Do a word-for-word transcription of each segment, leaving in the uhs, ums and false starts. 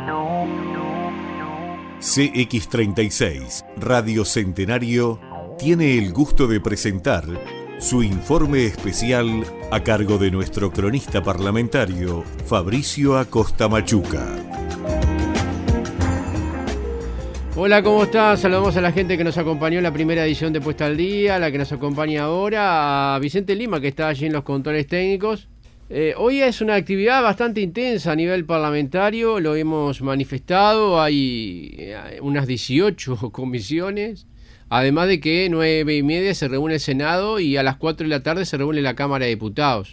C X treinta y seis, Radio Centenario, tiene el gusto de presentar su informe especial a cargo de nuestro cronista parlamentario, Fabricio Acosta Machuca. Hola, ¿cómo están? Saludamos a la gente que nos acompañó en la primera edición de Puesta al Día, la que nos acompaña ahora, a Vicente Lima, que está allí en los controles técnicos. Eh, hoy es una actividad bastante intensa a nivel parlamentario, lo hemos manifestado, hay unas dieciocho comisiones, además de que nueve y media se reúne el Senado y a las cuatro de la tarde se reúne la Cámara de Diputados.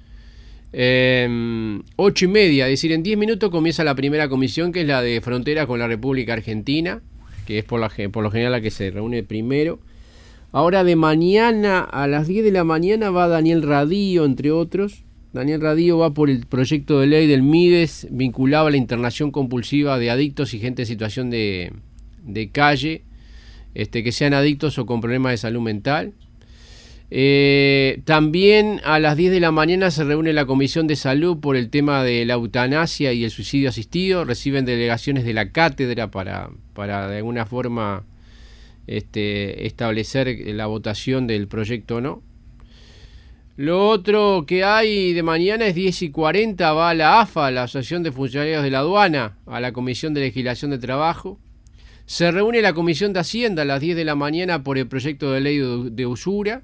Eh, ocho y media, es decir, en diez minutos comienza la primera comisión, que es la de frontera con la República Argentina, que es por, la, por lo general la que se reúne primero. Ahora de mañana a las diez de la mañana va Daniel Radío, entre otros. Daniel Radío va por el proyecto de ley del MIDES vinculado a la internación compulsiva de adictos y gente en situación de, de calle, este, que sean adictos o con problemas de salud mental. Eh, también a las diez de la mañana se reúne la Comisión de Salud por el tema de la eutanasia y el suicidio asistido. Reciben delegaciones de la cátedra para, para de alguna forma este, establecer la votación del proyecto o no. Lo otro que hay de mañana es diez y cuarenta, va a la A F A, la Asociación de Funcionarios de la Aduana, a la Comisión de Legislación de Trabajo. Se reúne la Comisión de Hacienda a las diez de la mañana por el proyecto de ley de, de usura.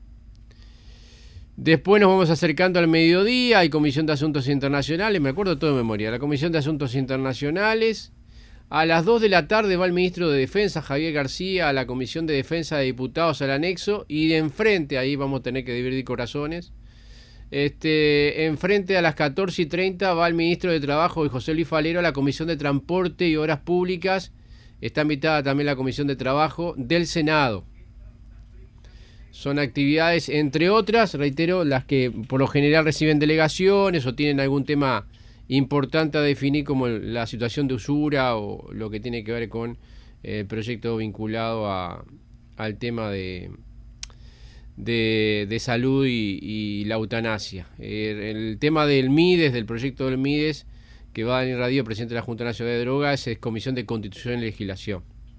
Después nos vamos acercando al mediodía, hay Comisión de Asuntos Internacionales, me acuerdo todo de memoria, la Comisión de Asuntos Internacionales. A las dos de la tarde va el ministro de Defensa, Javier García, a la Comisión de Defensa de Diputados al anexo, y de enfrente, ahí vamos a tener que dividir corazones, este, enfrente a las catorce y treinta va el ministro de Trabajo y José Luis Falero a la Comisión de Transporte y Obras Públicas. Está invitada también la Comisión de Trabajo del Senado. Son actividades, entre otras, reitero, las que por lo general reciben delegaciones o tienen algún tema importante a definir, como la situación de usura o lo que tiene que ver con el proyecto vinculado a, al tema de, de, de salud y, y la eutanasia. El, el tema del MIDES, del proyecto del MIDES, que va Daniel Radío, presidente de la Junta Nacional de Drogas, es Comisión de Constitución y Legislación.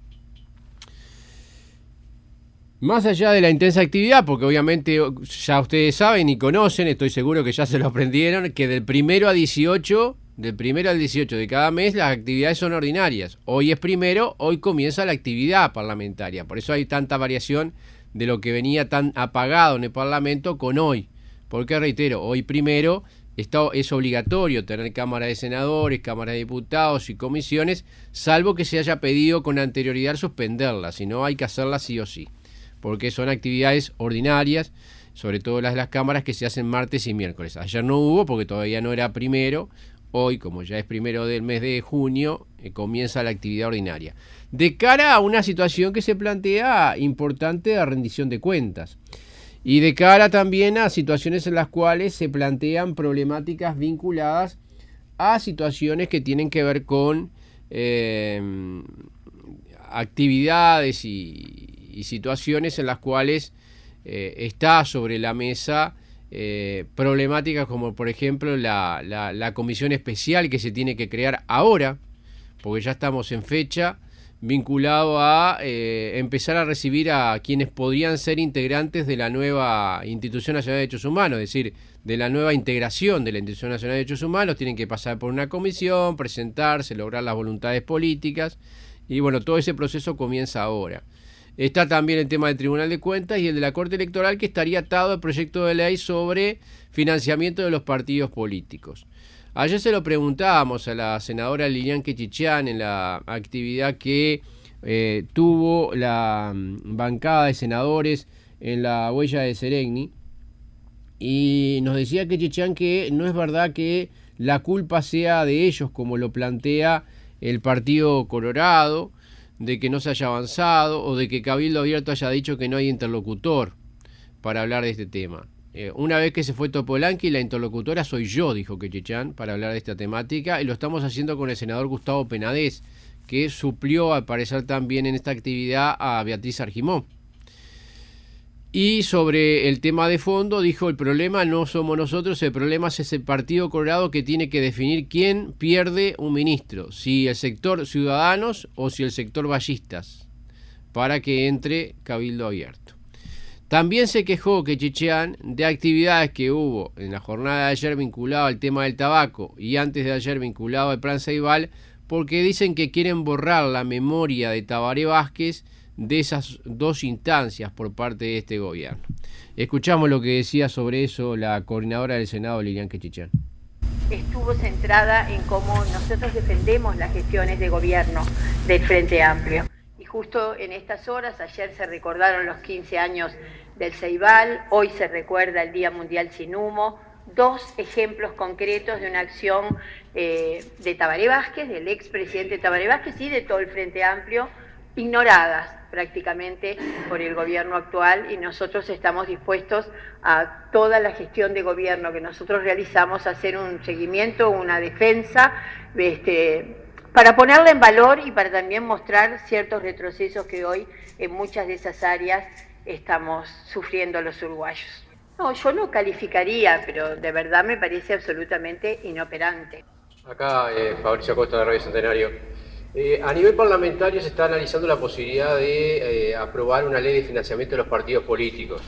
Más allá de la intensa actividad, porque obviamente ya ustedes saben y conocen, estoy seguro que ya se lo aprendieron, que del primero a dieciocho, del primero al dieciocho de cada mes las actividades son ordinarias. Hoy es primero, hoy comienza la actividad parlamentaria, por eso hay tanta variación de lo que venía tan apagado en el Parlamento con hoy. Porque reitero, hoy primero está, es obligatorio tener Cámara de Senadores, Cámara de Diputados y comisiones, salvo que se haya pedido con anterioridad suspenderlas, si no hay que hacerlas sí o sí, porque son actividades ordinarias, sobre todo las de las cámaras, que se hacen martes y miércoles. Ayer no hubo porque todavía no era primero. Hoy, como ya es primero del mes de junio, eh, comienza la actividad ordinaria. De cara a una situación que se plantea importante de rendición de cuentas. Y de cara también a situaciones en las cuales se plantean problemáticas vinculadas a situaciones que tienen que ver con eh, actividades y... y situaciones en las cuales eh, está sobre la mesa eh, problemáticas como por ejemplo la, la, la comisión especial que se tiene que crear ahora, porque ya estamos en fecha, vinculado a eh, empezar a recibir a quienes podrían ser integrantes de la nueva Institución Nacional de Derechos Humanos, es decir, de la nueva integración de la Institución Nacional de Derechos Humanos. Tienen que pasar por una comisión, presentarse, lograr las voluntades políticas, y bueno, todo ese proceso comienza ahora. Está también el tema del Tribunal de Cuentas y el de la Corte Electoral, que estaría atado al proyecto de ley sobre financiamiento de los partidos políticos. Ayer se lo preguntábamos a la senadora Lilian Quechichán en la actividad que eh, tuvo la bancada de senadores en la huella de Seregni, y nos decía Quechichán que no es verdad que la culpa sea de ellos, como lo plantea el Partido Colorado, de que no se haya avanzado o de que Cabildo Abierto haya dicho que no hay interlocutor para hablar de este tema. Eh, una vez que se fue Topolánqui, la interlocutora soy yo, dijo Quechichán, para hablar de esta temática, y lo estamos haciendo con el senador Gustavo Penades, que suplió al parecer también en esta actividad a Beatriz Argimón. Y sobre el tema de fondo dijo: el problema no somos nosotros, el problema es el Partido Colorado, que tiene que definir quién pierde un ministro, si el sector Ciudadanos o si el sector Ballistas, para que entre Cabildo Abierto. También se quejó Quechichean de actividades que hubo en la jornada de ayer vinculado al tema del tabaco y antes de ayer vinculado al Plan Ceibal, porque dicen que quieren borrar la memoria de Tabaré Vázquez de esas dos instancias por parte de este gobierno. Escuchamos lo que decía sobre eso la coordinadora del Senado, Lilian Quechichean. Estuvo centrada en cómo nosotros defendemos las gestiones de gobierno del Frente Amplio. Y justo en estas horas, ayer se recordaron los quince años del Ceibal, hoy se recuerda el Día Mundial Sin Humo, dos ejemplos concretos de una acción eh, de Tabaré Vázquez, del expresidente Tabaré Vázquez y de todo el Frente Amplio, ignoradas prácticamente por el gobierno actual, y nosotros estamos dispuestos a toda la gestión de gobierno que nosotros realizamos, a hacer un seguimiento, una defensa, este, para ponerla en valor y para también mostrar ciertos retrocesos que hoy en muchas de esas áreas estamos sufriendo los uruguayos. No, yo no calificaría, pero de verdad me parece absolutamente inoperante. Acá eh, Fabricio Acosta de Radio Centenario. Eh, a nivel parlamentario se está analizando la posibilidad de eh, aprobar una ley de financiamiento de los partidos políticos.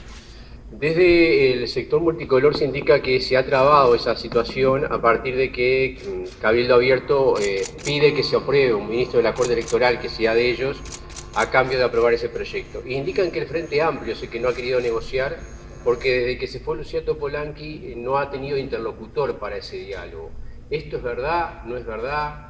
Desde el sector multicolor se indica que se ha trabado esa situación a partir de que Cabildo Abierto eh, pide que se apruebe un ministro de la Corte Electoral que sea de ellos a cambio de aprobar ese proyecto. E indican que el Frente Amplio es el que no ha querido negociar porque desde que se fue Lucía Topolánqui eh, no ha tenido interlocutor para ese diálogo. ¿Esto es verdad? ¿No es verdad?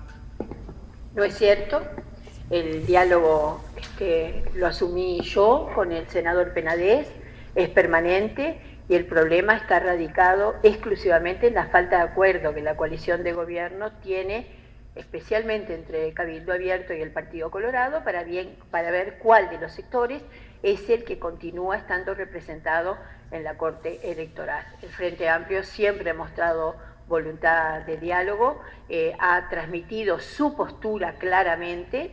No es cierto. El diálogo este, lo asumí yo con el senador Penades, es permanente y el problema está radicado exclusivamente en la falta de acuerdo que la coalición de gobierno tiene, especialmente entre Cabildo Abierto y el Partido Colorado, para, bien, para ver cuál de los sectores es el que continúa estando representado en la Corte Electoral. El Frente Amplio siempre ha mostrado voluntad de diálogo, eh, ha transmitido su postura claramente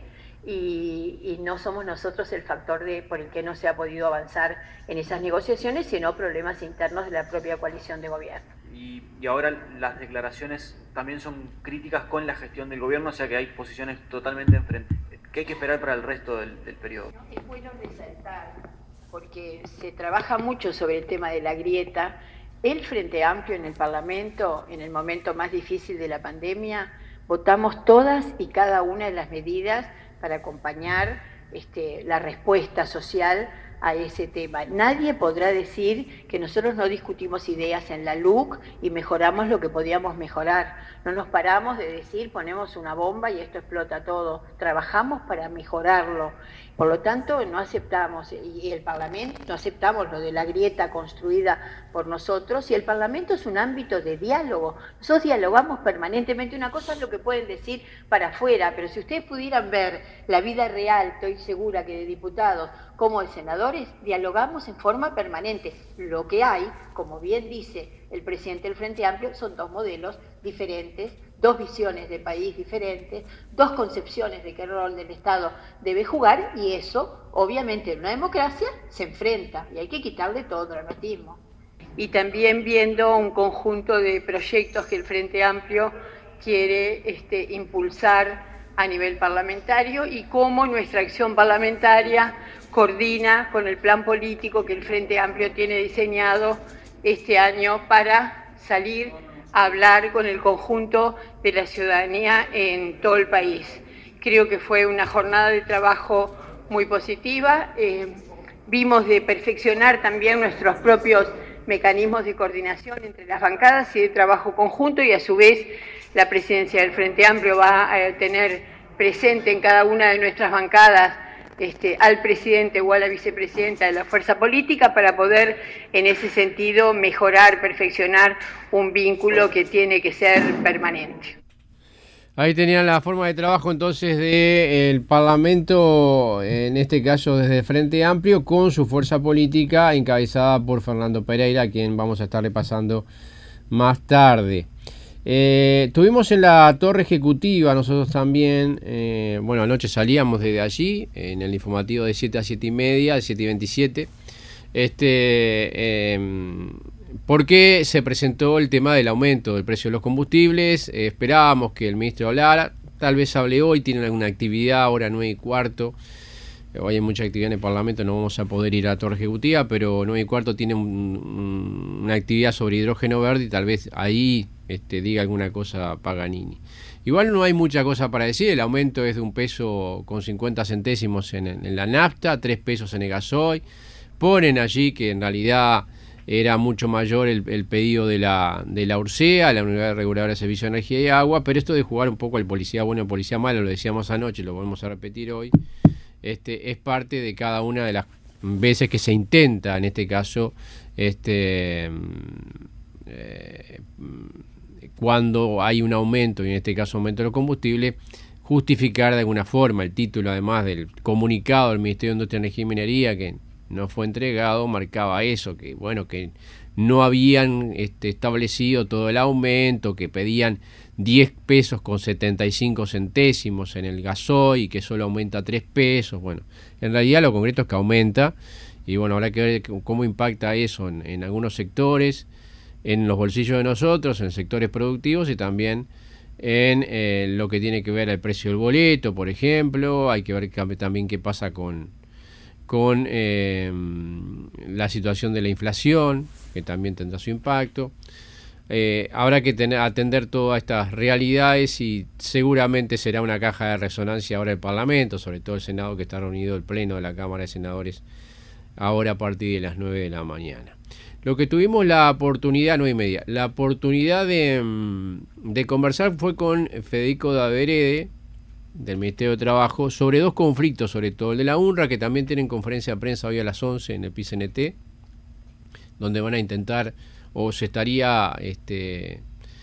y, y no somos nosotros el factor de, por el que no se ha podido avanzar en esas negociaciones, sino problemas internos de la propia coalición de gobierno. Y, y ahora las declaraciones también son críticas con la gestión del gobierno, o sea que hay posiciones totalmente enfrente. ¿Qué hay que esperar para el resto del, del periodo? Es bueno resaltar, porque se trabaja mucho sobre el tema de la grieta. El Frente Amplio en el Parlamento, en el momento más difícil de la pandemia, votamos todas y cada una de las medidas para acompañar este, la respuesta social a ese tema. Nadie podrá decir que nosotros no discutimos ideas en la L U C y mejoramos lo que podíamos mejorar. No nos paramos de decir ponemos una bomba y esto explota todo. Trabajamos para mejorarlo. Por lo tanto, no aceptamos, y el Parlamento, no aceptamos lo de la grieta construida por nosotros, y el Parlamento es un ámbito de diálogo. Nosotros dialogamos permanentemente. Una cosa es lo que pueden decir para afuera, pero si ustedes pudieran ver la vida real, estoy segura que de diputados como de senadores, dialogamos en forma permanente. Lo que hay, como bien dice el presidente del Frente Amplio, son dos modelos diferentes, dos visiones de país diferentes, dos concepciones de qué rol del Estado debe jugar, y eso, obviamente, en una democracia se enfrenta y hay que quitarle todo dramatismo. Y también viendo un conjunto de proyectos que el Frente Amplio quiere este, impulsar a nivel parlamentario y cómo nuestra acción parlamentaria coordina con el plan político que el Frente Amplio tiene diseñado este año para salir a hablar con el conjunto de la ciudadanía en todo el país. Creo que fue una jornada de trabajo muy positiva. Eh, vimos de perfeccionar también nuestros propios mecanismos de coordinación entre las bancadas y de trabajo conjunto, y a su vez la presidencia del Frente Amplio va a tener presente en cada una de nuestras bancadas Este, al presidente o a la vicepresidenta de la fuerza política para poder, en ese sentido, mejorar, perfeccionar un vínculo que tiene que ser permanente. Ahí tenían la forma de trabajo entonces del Parlamento, en este caso desde el Frente Amplio, con su fuerza política encabezada por Fernando Pereira, a quien vamos a estar repasando más tarde. Eh, tuvimos en la torre ejecutiva nosotros también, eh, bueno, anoche salíamos desde allí, en el informativo de siete a siete y media, de siete y veintisiete, Este, eh, ¿Por qué se presentó el tema del aumento del precio de los combustibles? Eh, esperábamos que el ministro hablara, tal vez hable hoy, tiene alguna actividad, ahora nueve y cuarto. Hoy hay mucha actividad en el Parlamento, no vamos a poder ir a la Torre Ejecutiva, pero nueve y cuarto tiene un, un, una actividad sobre hidrógeno verde y tal vez ahí este, diga alguna cosa Paganini. Igual no hay mucha cosa para decir, el aumento es de un peso con cincuenta centésimos en, en la nafta, tres pesos en el gasoil. Ponen allí que en realidad era mucho mayor el, el pedido de la, de la URSEA, la Unidad Reguladora de Servicios de Energía y Agua, pero esto de jugar un poco al policía bueno y al policía malo, lo decíamos anoche, lo volvemos a repetir hoy, este, es parte de cada una de las veces que se intenta, en este caso, este... Eh, cuando hay un aumento, y en este caso aumento de los combustibles, justificar de alguna forma. El título, además del comunicado del Ministerio de Industria, Energía y Minería, que no fue entregado, marcaba eso, que bueno, que no habían este, establecido todo el aumento, que pedían diez pesos con setenta y cinco centésimos en el gasoil y que solo aumenta tres pesos. Bueno, en realidad lo concreto es que aumenta, y bueno, habrá que ver cómo impacta eso en, en algunos sectores, en los bolsillos de nosotros, en sectores productivos y también en eh, lo que tiene que ver el precio del boleto, por ejemplo. Hay que ver también qué pasa con, con eh, la situación de la inflación, que también tendrá su impacto. Eh, habrá que tener, atender todas estas realidades y seguramente será una caja de resonancia ahora el Parlamento, sobre todo el Senado, que está reunido el Pleno de la Cámara de Senadores ahora a partir de las nueve de la mañana. Lo que tuvimos la oportunidad, nueve y media, la oportunidad de, de conversar fue con Federico Daverede, del Ministerio de Trabajo, sobre dos conflictos, sobre todo el de la UNRWA, que también tienen conferencia de prensa hoy a las once en el P I C N T, donde van a intentar, o se estaría, este,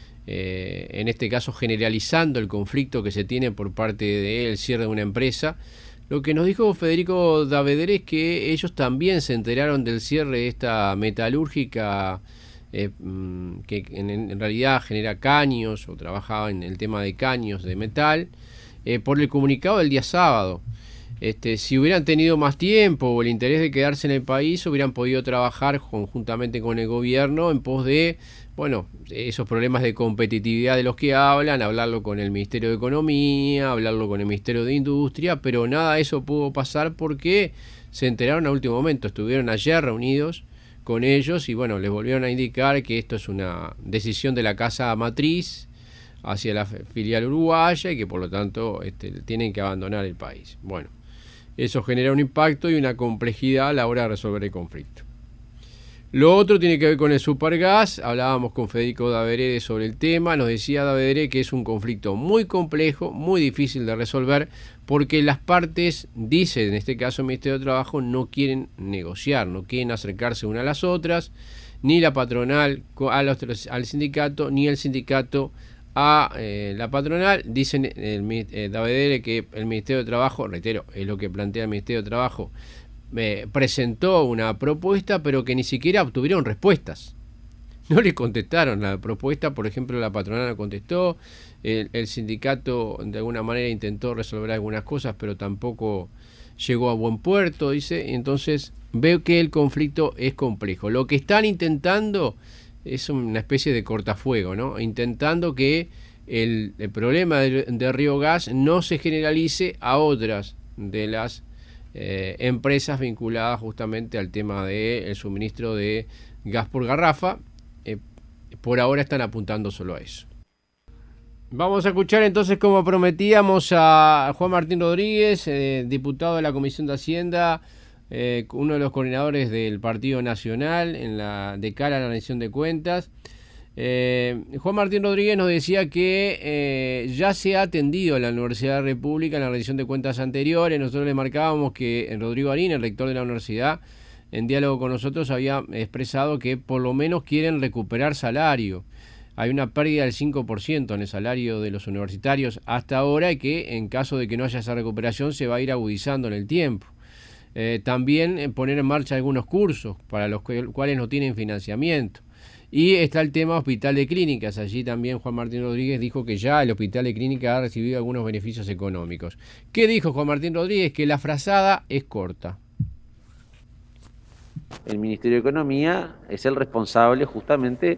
eh, en este caso, generalizando el conflicto que se tiene por parte del cierre de una empresa. Lo que nos dijo Federico Daverede es que ellos también se enteraron del cierre de esta metalúrgica eh, que en, en realidad genera caños o trabajaba en el tema de caños de metal eh, por el comunicado del día sábado. Este, si hubieran tenido más tiempo o el interés de quedarse en el país, hubieran podido trabajar conjuntamente con el gobierno en pos de, bueno, esos problemas de competitividad de los que hablan, hablarlo con el Ministerio de Economía, hablarlo con el Ministerio de Industria, pero nada de eso pudo pasar porque se enteraron a último momento. Estuvieron ayer reunidos con ellos y bueno, les volvieron a indicar que esto es una decisión de la casa matriz hacia la filial uruguaya y que por lo tanto este, tienen que abandonar el país. Bueno, eso genera un impacto y una complejidad a la hora de resolver el conflicto. Lo otro tiene que ver con el Supergas. Hablábamos con Federico Daverede sobre el tema. Nos decía Daverede que es un conflicto muy complejo, muy difícil de resolver, porque las partes, dice en este caso el Ministerio de Trabajo, no quieren negociar, no quieren acercarse una a las otras, ni la patronal a los, al sindicato, ni el sindicato a eh, la patronal. Dicen el, eh, Daverede que el Ministerio de Trabajo, reitero, es lo que plantea el Ministerio de Trabajo, Eh, presentó una propuesta, pero que ni siquiera obtuvieron respuestas. No le contestaron la propuesta, por ejemplo, la patronal no contestó, el, el sindicato de alguna manera intentó resolver algunas cosas, pero tampoco llegó a buen puerto, dice. Entonces veo que el conflicto es complejo. Lo que están intentando es una especie de cortafuego, ¿no? Intentando que el, el problema de, de Río Gas no se generalice a otras de las Eh, empresas vinculadas justamente al tema del suministro de gas por garrafa. Eh, por ahora están apuntando solo a eso. Vamos a escuchar entonces, como prometíamos, a Juan Martín Rodríguez, eh, diputado de la Comisión de Hacienda, eh, uno de los coordinadores del Partido Nacional en la de cara a la rendición de cuentas. Eh, Juan Martín Rodríguez nos decía que eh, ya se ha atendido a la Universidad de la República en la rendición de cuentas anteriores. Nosotros le marcábamos que Rodrigo Arín, el rector de la universidad, en diálogo con nosotros había expresado que por lo menos quieren recuperar salario. Hay una pérdida del cinco por ciento en el salario de los universitarios hasta ahora y que en caso de que no haya esa recuperación se va a ir agudizando en el tiempo. Eh, también eh, poner en marcha algunos cursos para los cuales no tienen financiamiento. Y está el tema Hospital de Clínicas. Allí también Juan Martín Rodríguez dijo que ya el Hospital de Clínicas ha recibido algunos beneficios económicos. ¿Qué dijo Juan Martín Rodríguez? Que la frazada es corta. el Ministerio de Economía es el responsable justamente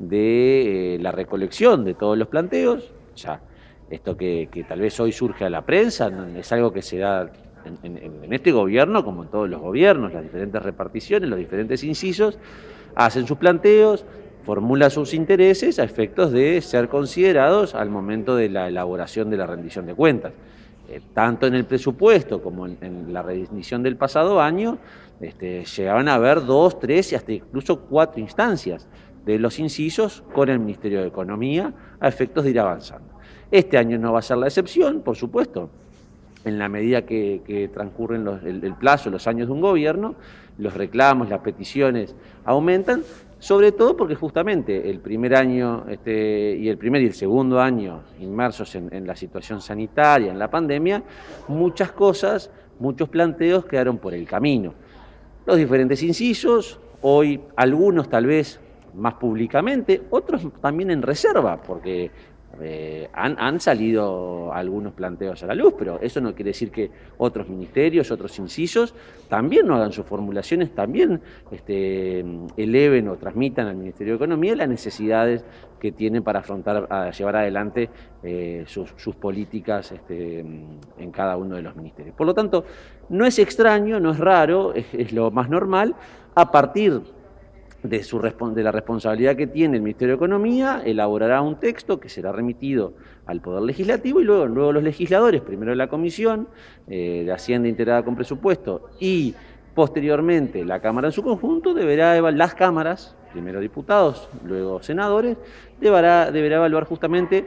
de eh, la recolección de todos los planteos. Ya, esto que, que tal vez hoy surge a la prensa, es algo que se da en, en, en este gobierno como en todos los gobiernos, las diferentes reparticiones, los diferentes incisos, hacen sus planteos, formulan sus intereses a efectos de ser considerados al momento de la elaboración de la rendición de cuentas. Eh, tanto en el presupuesto como en, en la rendición del pasado año, este, llegaban a haber dos, tres y hasta incluso cuatro instancias de los incisos con el Ministerio de Economía a efectos de ir avanzando. Este año no va a ser la excepción, por supuesto. En la medida que, que transcurren los, el, el plazo, los años de un gobierno, los reclamos, las peticiones aumentan, sobre todo porque justamente el primer año este, y el primer y el segundo año inmersos en, en la situación sanitaria, en la pandemia, muchas cosas, muchos planteos quedaron por el camino. Los diferentes incisos, hoy algunos tal vez más públicamente, otros también en reserva, porque eh, han, han salido algunos planteos a la luz, pero eso no quiere decir que otros ministerios, otros incisos, también no hagan sus formulaciones, también este, eleven o transmitan al Ministerio de Economía las necesidades que tienen para afrontar, a llevar adelante eh, sus, sus políticas este, en cada uno de los ministerios. Por lo tanto, no es extraño, no es raro, es, es lo más normal, a partir de, su, de la responsabilidad que tiene el Ministerio de Economía, elaborará un texto que será remitido al Poder Legislativo y luego, luego los legisladores, primero la Comisión eh, de Hacienda integrada con presupuesto y posteriormente la Cámara en su conjunto, deberá evaluar, las cámaras, primero diputados, luego senadores, deberá, deberá evaluar justamente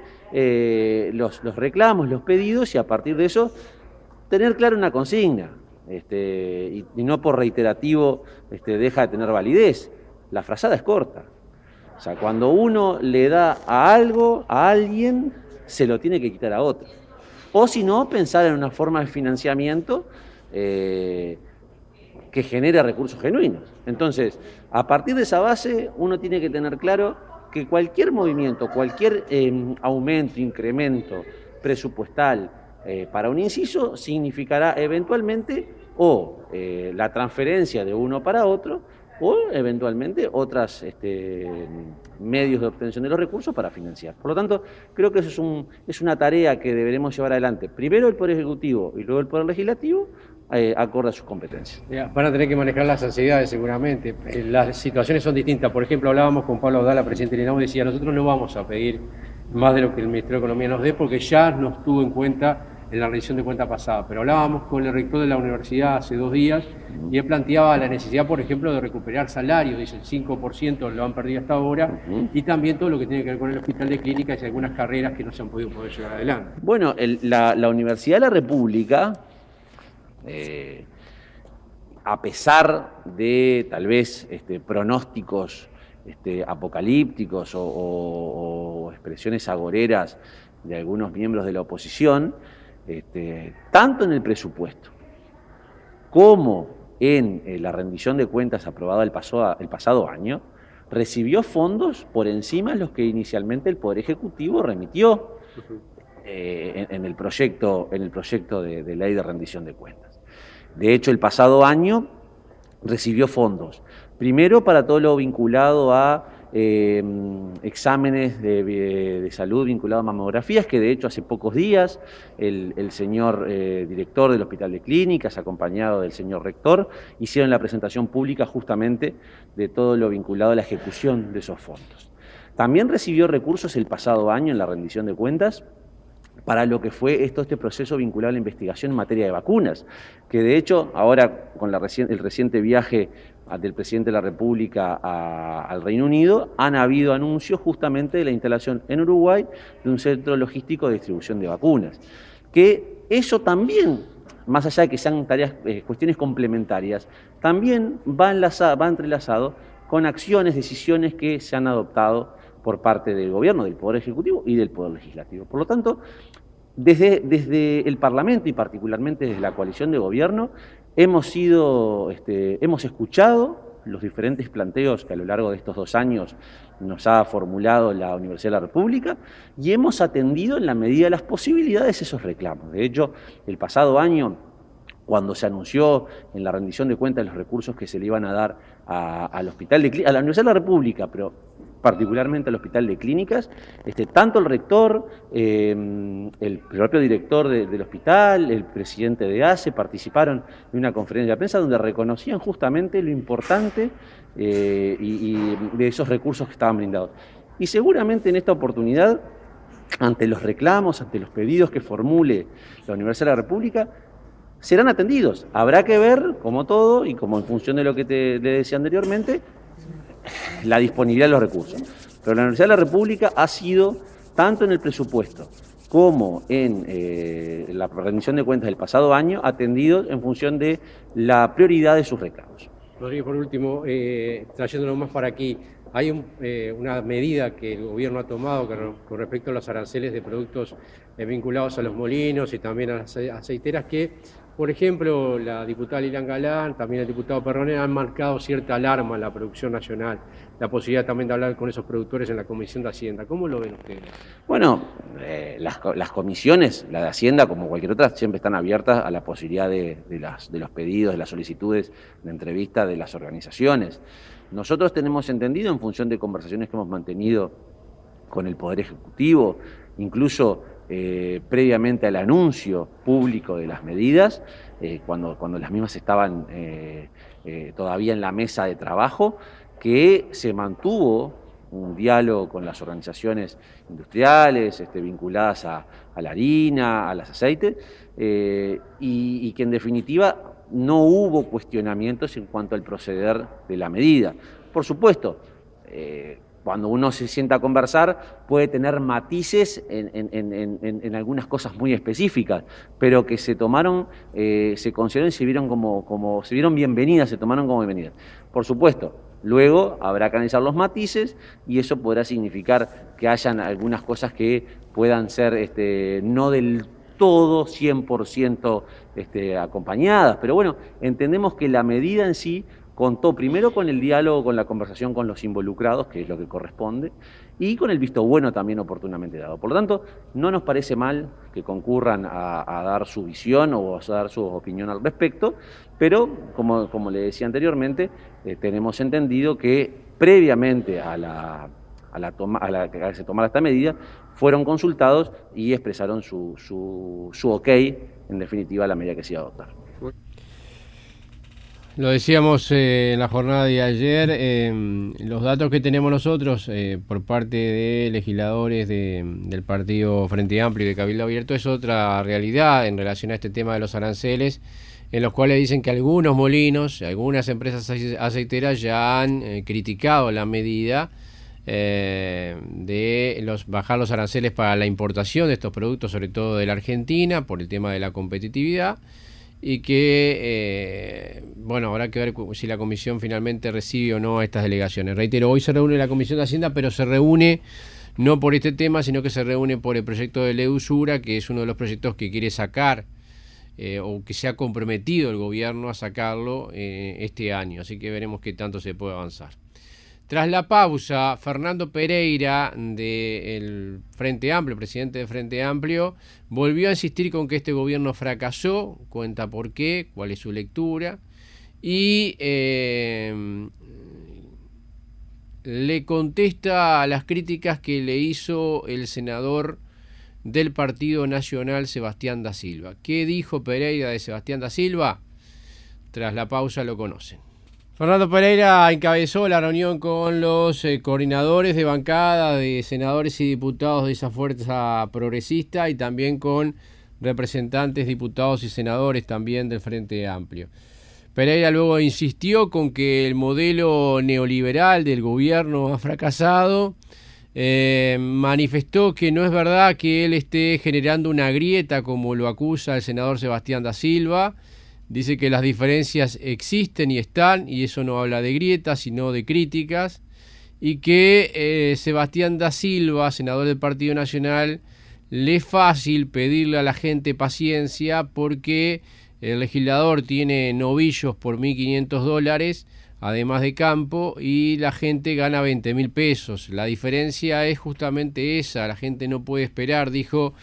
eh, los, los reclamos, los pedidos y a partir de eso tener clara una consigna este, y, y no por reiterativo este, deja de tener validez. La frazada es corta. O sea, cuando uno le da a algo, a alguien, se lo tiene que quitar a otro. O si no, pensar en una forma de financiamiento eh, que genere recursos genuinos. Entonces, a partir de esa base, uno tiene que tener claro que cualquier movimiento, cualquier eh, aumento, incremento presupuestal eh, para un inciso, significará eventualmente o eh, la transferencia de uno para otro, o eventualmente otros este, medios de obtención de los recursos para financiar. Por lo tanto, creo que eso es, un, es una tarea que deberemos llevar adelante, primero el Poder Ejecutivo y luego el Poder Legislativo, eh, acorde a sus competencias. Van a tener que manejar las ansiedades seguramente, las situaciones son distintas. Por ejemplo, hablábamos con Pablo Audala, presidente del INAU, y decía, nosotros no vamos a pedir más de lo que el Ministerio de Economía nos dé porque ya nos tuvo en cuenta en la rendición de cuenta pasada, pero hablábamos con el rector de la universidad hace dos días y él planteaba la necesidad, por ejemplo, de recuperar salarios, dice el cinco por ciento lo han perdido hasta ahora, uh-huh. y también todo lo que tiene que ver con el hospital de clínicas y algunas carreras que no se han podido poder llevar adelante. Bueno, el, la, la Universidad de la República, eh, a pesar de tal vez este, pronósticos este, apocalípticos o, o, o expresiones agoreras de algunos miembros de la oposición, Este, tanto en el presupuesto como en eh, la rendición de cuentas aprobada el, paso, el pasado año, recibió fondos por encima de los que inicialmente el Poder Ejecutivo remitió eh, en, en el proyecto, en el proyecto de, de ley de rendición de cuentas. De hecho, el pasado año recibió fondos, primero para todo lo vinculado a Eh, exámenes de, de salud vinculados a mamografías, que de hecho hace pocos días el, el señor eh, director del Hospital de Clínicas, acompañado del señor rector, hicieron la presentación pública justamente de todo lo vinculado a la ejecución de esos fondos. También recibió recursos el pasado año en la rendición de cuentas para lo que fue esto, este proceso vinculado a la investigación en materia de vacunas, que de hecho ahora con la reci- el reciente viaje del presidente de la República a, al Reino Unido, han habido anuncios justamente de la instalación en Uruguay de un centro logístico de distribución de vacunas. Que eso también, más allá de que sean tareas, eh, cuestiones complementarias, también va, enlazado, va entrelazado con acciones, decisiones que se han adoptado por parte del Gobierno, del Poder Ejecutivo y del Poder Legislativo. Por lo tanto, desde, desde el Parlamento y particularmente desde la coalición de gobierno, hemos sido, este, hemos escuchado los diferentes planteos que a lo largo de estos dos años nos ha formulado la Universidad de la República y hemos atendido en la medida de las posibilidades esos reclamos. De hecho, el pasado año, cuando se anunció en la rendición de cuentas los recursos que se le iban a dar a, al hospital de, a la Universidad de la República, pero particularmente al Hospital de Clínicas, este, tanto el rector, eh, el propio director de, del hospital, el presidente de A C E participaron en una conferencia de prensa donde reconocían justamente lo importante eh, y, y de esos recursos que estaban brindados. Y seguramente en esta oportunidad, ante los reclamos, ante los pedidos que formule la Universidad de la República, serán atendidos. Habrá que ver, como todo, y como en función de lo que te, le decía anteriormente, la disponibilidad de los recursos. Pero la Universidad de la República ha sido, tanto en el presupuesto como en eh, la rendición de cuentas del pasado año, atendidos en función de la prioridad de sus reclamos. Rodrigo, por último, eh, trayéndonos más para aquí, hay un, eh, una medida que el gobierno ha tomado con, con respecto a los aranceles de productos eh, vinculados a los molinos y también a las aceiteras que, por ejemplo, la diputada Lilian Galán, también el diputado Perrone han marcado cierta alarma en la producción nacional, la posibilidad también de hablar con esos productores en la Comisión de Hacienda. ¿Cómo lo ven ustedes? Bueno, eh, las, las comisiones, la de Hacienda como cualquier otra, siempre están abiertas a la posibilidad de, de, las, de los pedidos, de las solicitudes de entrevista de las organizaciones. Nosotros tenemos entendido, en función de conversaciones que hemos mantenido con el Poder Ejecutivo, incluso Eh, previamente al anuncio público de las medidas, eh, cuando, cuando las mismas estaban eh, eh, todavía en la mesa de trabajo, que se mantuvo un diálogo con las organizaciones industriales este, vinculadas a, a la harina, a los aceites, eh, y, y que en definitiva no hubo cuestionamientos en cuanto al proceder de la medida. Por supuesto, eh, cuando uno se sienta a conversar puede tener matices en, en, en, en, en algunas cosas muy específicas, pero que se tomaron, eh, se consideraron y se vieron como, como, se vieron bienvenidas, se tomaron como bienvenidas. Por supuesto, luego habrá que analizar los matices y eso podrá significar que hayan algunas cosas que puedan ser este, no del todo cien por ciento este, acompañadas, pero bueno, entendemos que la medida en sí contó primero con el diálogo, con la conversación con los involucrados, que es lo que corresponde, y con el visto bueno también oportunamente dado. Por lo tanto, no nos parece mal que concurran a, a dar su visión o a dar su opinión al respecto, pero, como, como le decía anteriormente, eh, tenemos entendido que previamente a la, a la toma, a la que se tomara esta medida, fueron consultados y expresaron su, su, su ok, en definitiva, a la medida que se iba a adoptar. Lo decíamos eh, en la jornada de ayer, eh, los datos que tenemos nosotros eh, por parte de legisladores de, del partido Frente Amplio y de Cabildo Abierto es otra realidad en relación a este tema de los aranceles, en los cuales dicen que algunos molinos, algunas empresas aceiteras ya han eh, criticado la medida eh, de los bajar los aranceles para la importación de estos productos, sobre todo de la Argentina, por el tema de la competitividad. Y que, eh, bueno, habrá que ver si la comisión finalmente recibe o no a estas delegaciones. Reitero, hoy se reúne la Comisión de Hacienda, pero se reúne no por este tema, sino que se reúne por el proyecto de ley de usura, que es uno de los proyectos que quiere sacar, eh, o que se ha comprometido el gobierno a sacarlo eh, este año. Así que veremos qué tanto se puede avanzar. Tras la pausa, Fernando Pereira, del Frente Amplio, presidente del Frente Amplio, volvió a insistir con que este gobierno fracasó, cuenta por qué, cuál es su lectura, y eh, le contesta a las críticas que le hizo el senador del Partido Nacional, Sebastián da Silva. ¿Qué dijo Pereira de Sebastián da Silva? Tras la pausa lo conocen. Fernando Pereira encabezó la reunión con los eh, coordinadores de bancada de senadores y diputados de esa fuerza progresista y también con representantes, diputados y senadores también del Frente Amplio. Pereira luego insistió con que el modelo neoliberal del gobierno ha fracasado, eh, manifestó que no es verdad que él esté generando una grieta como lo acusa el senador Sebastián da Silva. Dice que las diferencias existen y están, y eso no habla de grietas, sino de críticas, y que eh, Sebastián da Silva, senador del Partido Nacional, le es fácil pedirle a la gente paciencia porque el legislador tiene novillos por mil quinientos dólares, además de campo, y la gente gana veinte mil pesos. La diferencia es justamente esa, la gente no puede esperar, dijo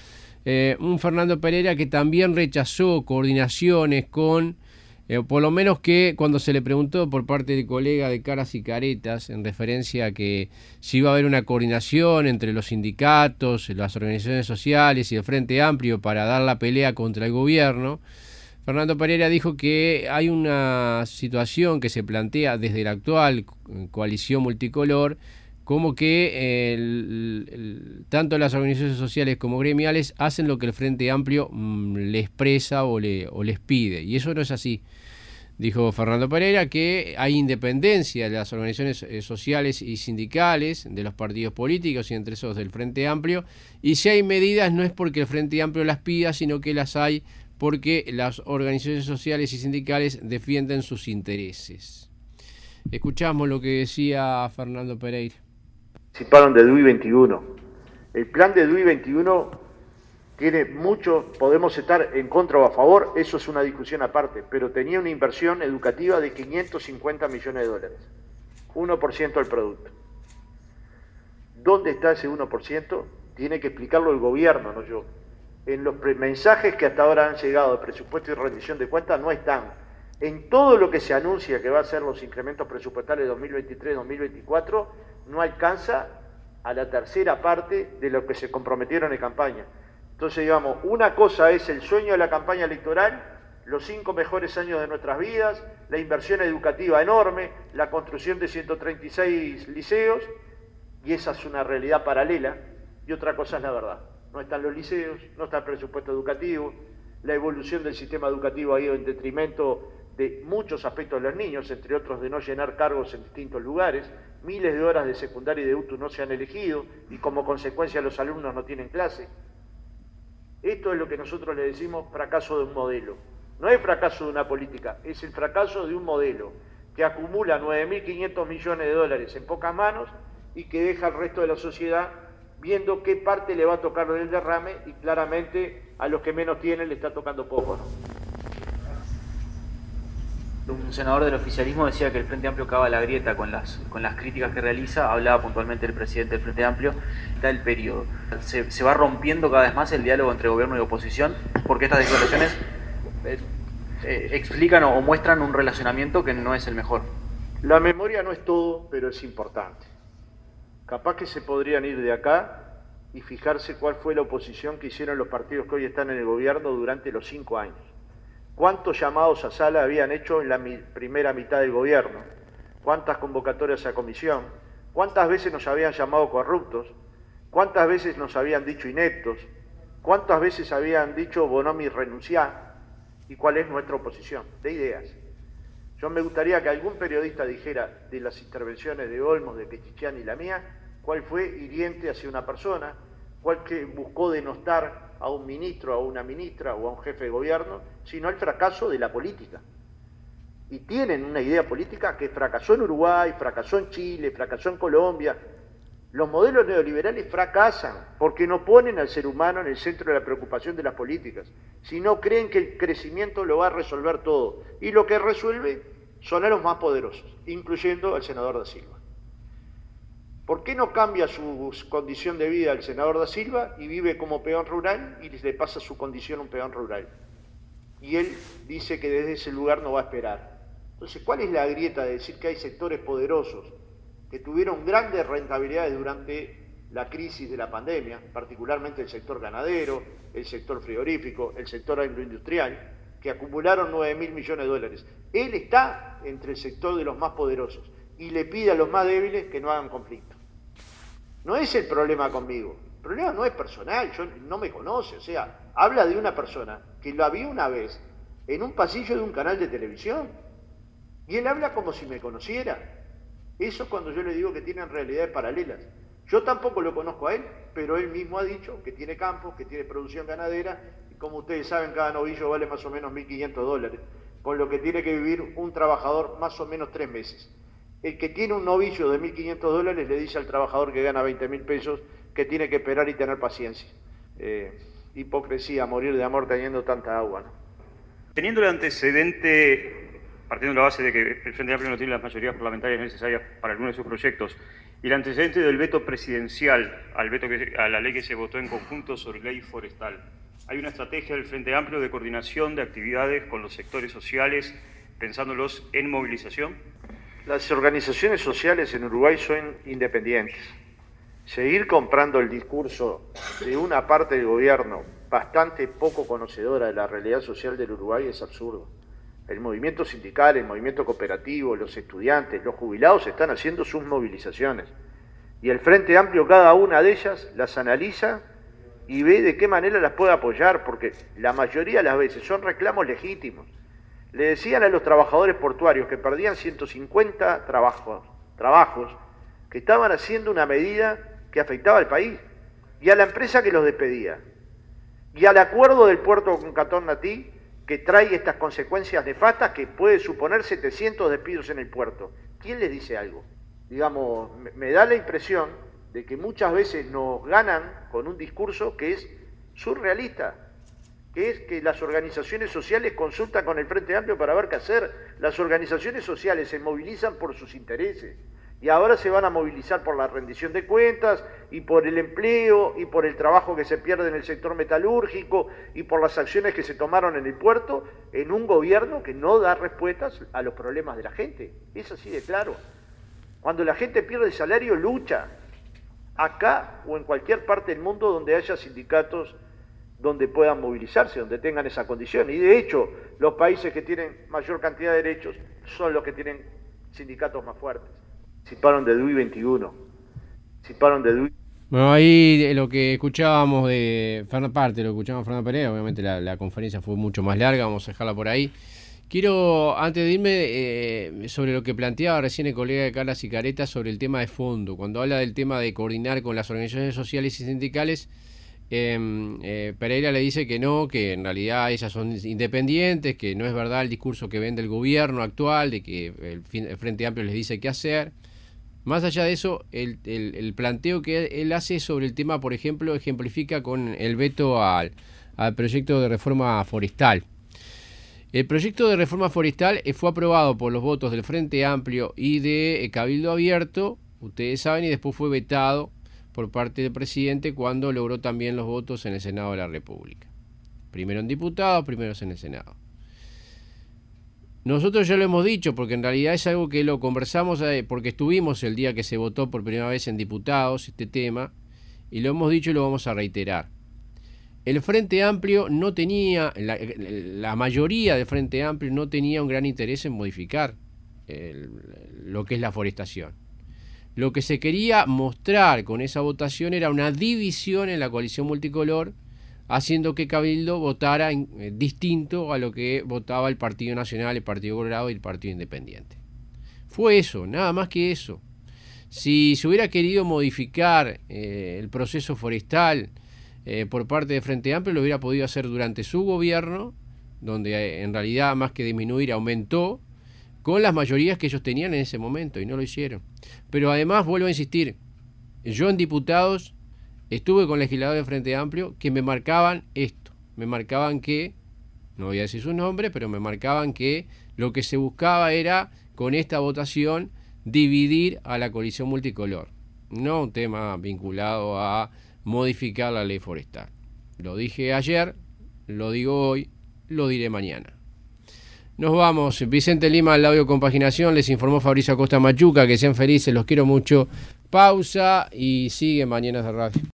Eh, un Fernando Pereira que también rechazó coordinaciones con, eh, por lo menos que cuando se le preguntó por parte del colega de Caras y Caretas, en referencia a que si iba a haber una coordinación entre los sindicatos, las organizaciones sociales y el Frente Amplio para dar la pelea contra el gobierno, Fernando Pereira dijo que hay una situación que se plantea desde la actual coalición multicolor, como que el, el, tanto las organizaciones sociales como gremiales hacen lo que el Frente Amplio mmm, le expresa o, le, o les pide, y eso no es así. Dijo Fernando Pereira que hay independencia de las organizaciones eh, sociales y sindicales, de los partidos políticos y entre esos del Frente Amplio, y si hay medidas no es porque el Frente Amplio las pida, sino que las hay porque las organizaciones sociales y sindicales defienden sus intereses. Escuchamos lo que decía Fernando Pereira. Participaron de D U I veintiuno. El plan de D U I veintiuno tiene mucho, podemos estar en contra o a favor, eso es una discusión aparte, pero tenía una inversión educativa de quinientos cincuenta millones de dólares, uno por ciento del producto. ¿Dónde está ese uno por ciento? Tiene que explicarlo el gobierno, no yo. En los mensajes que hasta ahora han llegado de presupuesto y rendición de cuentas no están. En todo lo que se anuncia que va a ser los incrementos presupuestales de dos mil veintitrés dos mil veinticuatro, no alcanza a la tercera parte de lo que se comprometieron en campaña. Entonces, digamos, una cosa es el sueño de la campaña electoral, los cinco mejores años de nuestras vidas, la inversión educativa enorme, la construcción de ciento treinta y seis liceos, y esa es una realidad paralela, y otra cosa es la verdad. No están los liceos, no está el presupuesto educativo, la evolución del sistema educativo ha ido en detrimento de muchos aspectos de los niños, entre otros de no llenar cargos en distintos lugares, miles de horas de secundaria y de U T U no se han elegido y como consecuencia los alumnos no tienen clase. Esto es lo que nosotros le decimos fracaso de un modelo. No es fracaso de una política, es el fracaso de un modelo que acumula nueve mil quinientos millones de dólares en pocas manos y que deja al resto de la sociedad viendo qué parte le va a tocar del derrame y claramente a los que menos tienen le está tocando poco, ¿no? Un senador del oficialismo decía que el Frente Amplio cava la grieta con las, con las críticas que realiza, hablaba puntualmente el presidente del Frente Amplio, está el periodo. Se, se va rompiendo cada vez más el diálogo entre gobierno y oposición, porque estas declaraciones eh, eh, explican o, o muestran un relacionamiento que no es el mejor. La memoria no es todo, pero es importante. Capaz que se podrían ir de acá y fijarse cuál fue la oposición que hicieron los partidos que hoy están en el gobierno durante los cinco años. ¿Cuántos llamados a sala habían hecho en la mi, primera mitad del gobierno? ¿Cuántas convocatorias a comisión? ¿Cuántas veces nos habían llamado corruptos? ¿Cuántas veces nos habían dicho ineptos? ¿Cuántas veces habían dicho Bonomi renunciar? ¿Y cuál es nuestra oposición? De ideas. Yo me gustaría que algún periodista dijera de las intervenciones de Olmos, de Pechichán y la mía, cuál fue hiriente hacia una persona, cuál que buscó denostar a un ministro, a una ministra o a un jefe de gobierno, sino el fracaso de la política. Y tienen una idea política que fracasó en Uruguay, fracasó en Chile, fracasó en Colombia. Los modelos neoliberales fracasan porque no ponen al ser humano en el centro de la preocupación de las políticas, sino creen que el crecimiento lo va a resolver todo. Y lo que resuelve son a los más poderosos, incluyendo al senador da Silva. ¿Por qué no cambia su condición de vida el senador da Silva y vive como peón rural y le pasa su condición a un peón rural? Y él dice que desde ese lugar no va a esperar. Entonces, ¿cuál es la grieta de decir que hay sectores poderosos que tuvieron grandes rentabilidades durante la crisis de la pandemia, particularmente el sector ganadero, el sector frigorífico, el sector agroindustrial, que acumularon nueve mil millones de dólares? Él está entre el sector de los más poderosos y le pide a los más débiles que no hagan conflicto. No es el problema conmigo, el problema no es personal, yo no me conoce, o sea, habla de una persona que la vi una vez en un pasillo de un canal de televisión y él habla como si me conociera. Eso es cuando yo le digo que tienen realidades paralelas. Yo tampoco lo conozco a él, pero él mismo ha dicho que tiene campos, que tiene producción ganadera y como ustedes saben cada novillo vale más o menos mil quinientos dólares, con lo que tiene que vivir un trabajador más o menos tres meses. El que tiene un novillo de mil quinientos dólares le dice al trabajador que gana veinte mil pesos que tiene que esperar y tener paciencia. Eh, hipocresía, morir de amor teniendo tanta agua, ¿no? Teniendo el antecedente, partiendo de la base de que el Frente Amplio no tiene las mayorías parlamentarias necesarias para algunos de sus proyectos, y el antecedente del veto presidencial al veto que, a la ley que se votó en conjunto sobre ley forestal. Hay una estrategia del Frente Amplio de coordinación de actividades con los sectores sociales, pensándolos en movilización. Las organizaciones sociales en Uruguay son independientes. Seguir comprando el discurso de una parte del gobierno bastante poco conocedora de la realidad social del Uruguay es absurdo. El movimiento sindical, el movimiento cooperativo, los estudiantes, los jubilados están haciendo sus movilizaciones. Y el Frente Amplio, cada una de ellas, las analiza y ve de qué manera las puede apoyar, porque la mayoría de las veces son reclamos legítimos. Le decían a los trabajadores portuarios que perdían ciento cincuenta trabajos, trabajos que estaban haciendo una medida que afectaba al país, y a la empresa que los despedía, y al acuerdo del puerto con Catón Natí, que trae estas consecuencias nefastas que puede suponer setecientos despidos en el puerto. ¿Quién les dice algo? Digamos, me da la impresión de que muchas veces nos ganan con un discurso que es surrealista, que es que las organizaciones sociales consultan con el Frente Amplio para ver qué hacer. Las organizaciones sociales se movilizan por sus intereses y ahora se van a movilizar por la rendición de cuentas y por el empleo y por el trabajo que se pierde en el sector metalúrgico y por las acciones que se tomaron en el puerto en un gobierno que no da respuestas a los problemas de la gente. Es así de claro. Cuando la gente pierde salario, lucha. Acá o en cualquier parte del mundo donde haya sindicatos donde puedan movilizarse, donde tengan esa condición. Y de hecho, los países que tienen mayor cantidad de derechos son los que tienen sindicatos más fuertes. Participaron de D U I veintiuno. Participaron de D U I. Bueno, ahí lo que escuchábamos de Fernando, parte de lo que escuchábamos de Fernando Pereira, obviamente la, la conferencia fue mucho más larga, vamos a dejarla por ahí. Quiero, antes de irme, eh, sobre lo que planteaba recién el colega de Carla Sicareta sobre el tema de fondo, cuando habla del tema de coordinar con las organizaciones sociales y sindicales, eh, eh, Pereira le dice que no, que en realidad ellas son independientes, que no es verdad el discurso que vende el gobierno actual, de que el, el Frente Amplio les dice qué hacer. Más allá de eso, el, el, el planteo que él hace sobre el tema, por ejemplo, ejemplifica con el veto al, al proyecto de reforma forestal. El proyecto de reforma forestal fue aprobado por los votos del Frente Amplio y de Cabildo Abierto, ustedes saben, y después fue vetado por parte del presidente cuando logró también los votos en el Senado de la República. Primero en diputados, primero en el Senado. Nosotros ya lo hemos dicho, porque en realidad es algo que lo conversamos, porque estuvimos el día que se votó por primera vez en diputados este tema, y lo hemos dicho y lo vamos a reiterar. El Frente Amplio no tenía, la, la mayoría del Frente Amplio no tenía un gran interés en modificar el, lo que es la forestación. Lo que se quería mostrar con esa votación era una división en la coalición multicolor, haciendo que Cabildo votara en, eh, distinto a lo que votaba el Partido Nacional, el Partido Colorado y el Partido Independiente. Fue eso, nada más que eso. Si se hubiera querido modificar eh, el proceso forestal eh, por parte de Frente Amplio, lo hubiera podido hacer durante su gobierno, donde eh, en realidad más que disminuir aumentó, con las mayorías que ellos tenían en ese momento, y no lo hicieron. Pero además, vuelvo a insistir, yo en diputados estuve con legisladores de Frente Amplio que me marcaban esto, me marcaban que, no voy a decir su nombre, pero me marcaban que lo que se buscaba era, con esta votación, dividir a la coalición multicolor. No un tema vinculado a modificar la ley forestal. Lo dije ayer, lo digo hoy, lo diré mañana. Nos vamos. Vicente Lima al audio compaginación, les informó Fabricio Acosta Machuca, que sean felices, los quiero mucho. Pausa y sigue Mañanas de Radio.